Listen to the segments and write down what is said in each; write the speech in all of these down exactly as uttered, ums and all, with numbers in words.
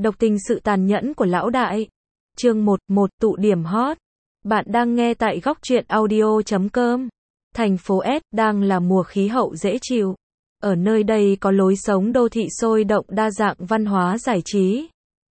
Độc tình sự tàn nhẫn của lão đại. Chương một, một tụ điểm hot. Bạn đang nghe tại góc truyện audio chấm com. Thành phố S đang là mùa khí hậu dễ chịu. Ở nơi đây có lối sống đô thị sôi động, đa dạng văn hóa giải trí.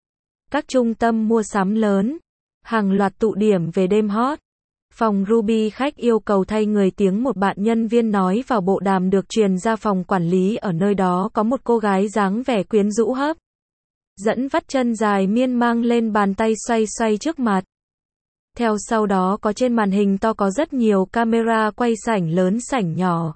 Các trung tâm mua sắm lớn, hàng loạt tụ điểm về đêm hot. Phòng Ruby khách yêu cầu thay người, tiếng một bạn nhân viên nói vào bộ đàm được truyền ra phòng quản lý. Ở nơi đó có một cô gái dáng vẻ quyến rũ hấp dẫn, vắt chân dài miên mang lên bàn tay xoay xoay trước mặt. Theo sau đó có trên màn hình to có rất nhiều camera quay sảnh lớn sảnh nhỏ.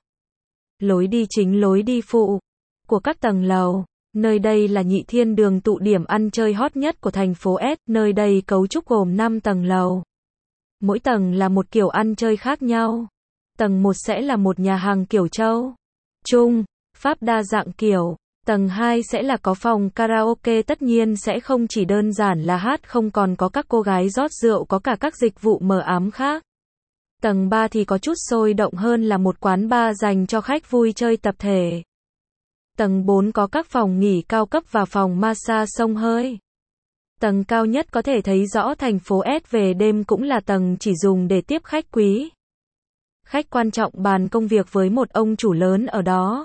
Lối đi chính, lối đi phụ của các tầng lầu. Nơi đây là Nhị Thiên Đường, tụ điểm ăn chơi hot nhất của thành phố S. Nơi đây cấu trúc gồm năm tầng lầu. Mỗi tầng là một kiểu ăn chơi khác nhau. Tầng một sẽ là một nhà hàng kiểu Châu, Trung, Pháp đa dạng kiểu. Tầng hai sẽ là có phòng karaoke, tất nhiên sẽ không chỉ đơn giản là hát không, còn có các cô gái rót rượu, có cả các dịch vụ mờ ám khác. Tầng ba thì có chút sôi động hơn, là một quán bar dành cho khách vui chơi tập thể. Tầng bốn có các phòng nghỉ cao cấp và phòng massage xông hơi. Tầng cao nhất có thể thấy rõ thành phố S về đêm, cũng là tầng chỉ dùng để tiếp khách quý, khách quan trọng, bàn công việc với một ông chủ lớn ở đó.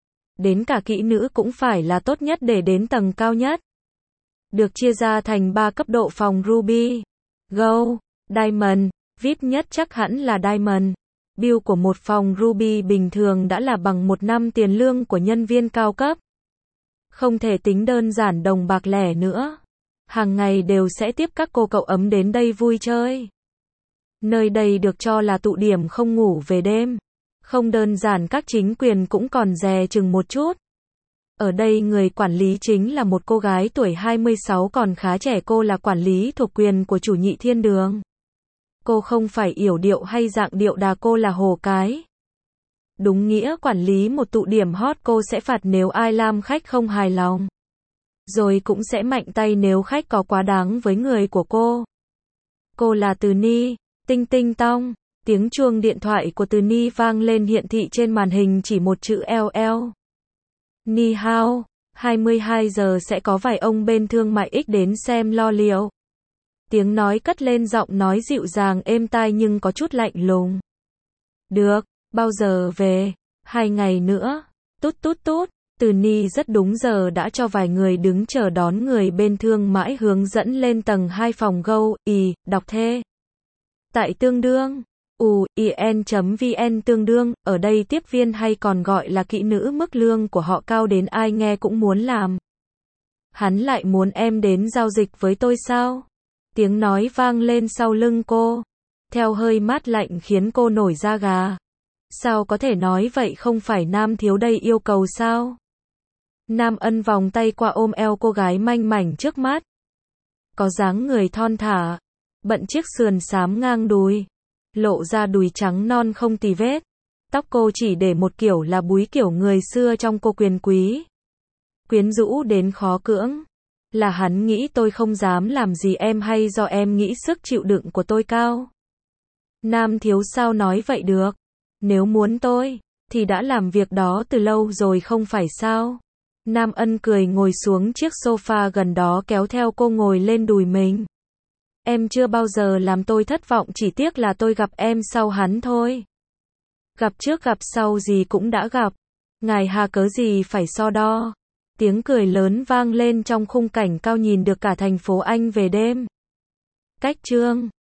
Đến cả kỹ nữ cũng phải là tốt nhất để đến tầng cao nhất. Được chia ra thành ba cấp độ: phòng Ruby, Gold, Diamond. vi ai pi nhất chắc hẳn là Diamond. Bill của một phòng Ruby bình thường đã là bằng một năm tiền lương của nhân viên cao cấp. Không thể tính đơn giản đồng bạc lẻ nữa. Hàng ngày đều sẽ tiếp các cô cậu ấm đến đây vui chơi. Nơi đây được cho là tụ điểm không ngủ về đêm. Không đơn giản, các chính quyền cũng còn dè chừng một chút. Ở đây người quản lý chính là một cô gái tuổi hai mươi sáu, còn khá trẻ. Cô là quản lý thuộc quyền của chủ Nhị Thiên Đường. Cô không phải yểu điệu hay dạng điệu đà, cô là hồ cái. Đúng nghĩa quản lý một tụ điểm hot. Cô sẽ phạt nếu ai làm khách không hài lòng, rồi cũng sẽ mạnh tay nếu khách có quá đáng với người của cô. Cô là Từ Ni. Tinh tinh tong. Tiếng chuông điện thoại của Từ Ni vang lên, hiện thị trên màn hình chỉ một chữ L L. Ni hao, hai mươi hai giờ sẽ có vài ông bên thương mại X đến xem lo liệu. Tiếng nói cất lên, giọng nói dịu dàng êm tai nhưng có chút lạnh lùng. Được, bao giờ về? Hai ngày nữa. Tút tút tút. Từ Ni rất đúng giờ đã cho vài người đứng chờ đón người bên thương mại hướng dẫn lên tầng hai phòng Go, Y, đọc thê. Tại tương đương. u i n chấm v n tương đương, ở đây tiếp viên hay còn gọi là kỹ nữ, mức lương của họ cao đến ai nghe cũng muốn làm. Hắn lại muốn em đến giao dịch với tôi sao? Tiếng nói vang lên sau lưng cô, theo hơi mát lạnh khiến cô nổi da gà. Sao có thể nói vậy, không phải Nam thiếu đây yêu cầu sao? Nam Ân vòng tay qua ôm eo cô gái manh mảnh trước mắt. Có dáng người thon thả, bận chiếc sườn xám ngang đùi, lộ ra đùi trắng non không tì vết. Tóc cô chỉ để một kiểu là búi, kiểu người xưa trong cô quyền quý, quyến rũ đến khó cưỡng. Là hắn nghĩ tôi không dám làm gì em, hay do em nghĩ sức chịu đựng của tôi cao? Nam thiếu sao nói vậy được? Nếu muốn tôi thì đã làm việc đó từ lâu rồi không phải sao? Nam Ân cười ngồi xuống chiếc sofa gần đó, kéo theo cô ngồi lên đùi mình. Em chưa bao giờ làm tôi thất vọng, chỉ tiếc là tôi gặp em sau hắn thôi. Gặp trước gặp sau gì cũng đã gặp. Ngài hà cớ gì phải so đo. Tiếng cười lớn vang lên trong khung cảnh cao nhìn được cả thành phố Anh về đêm. Cách chương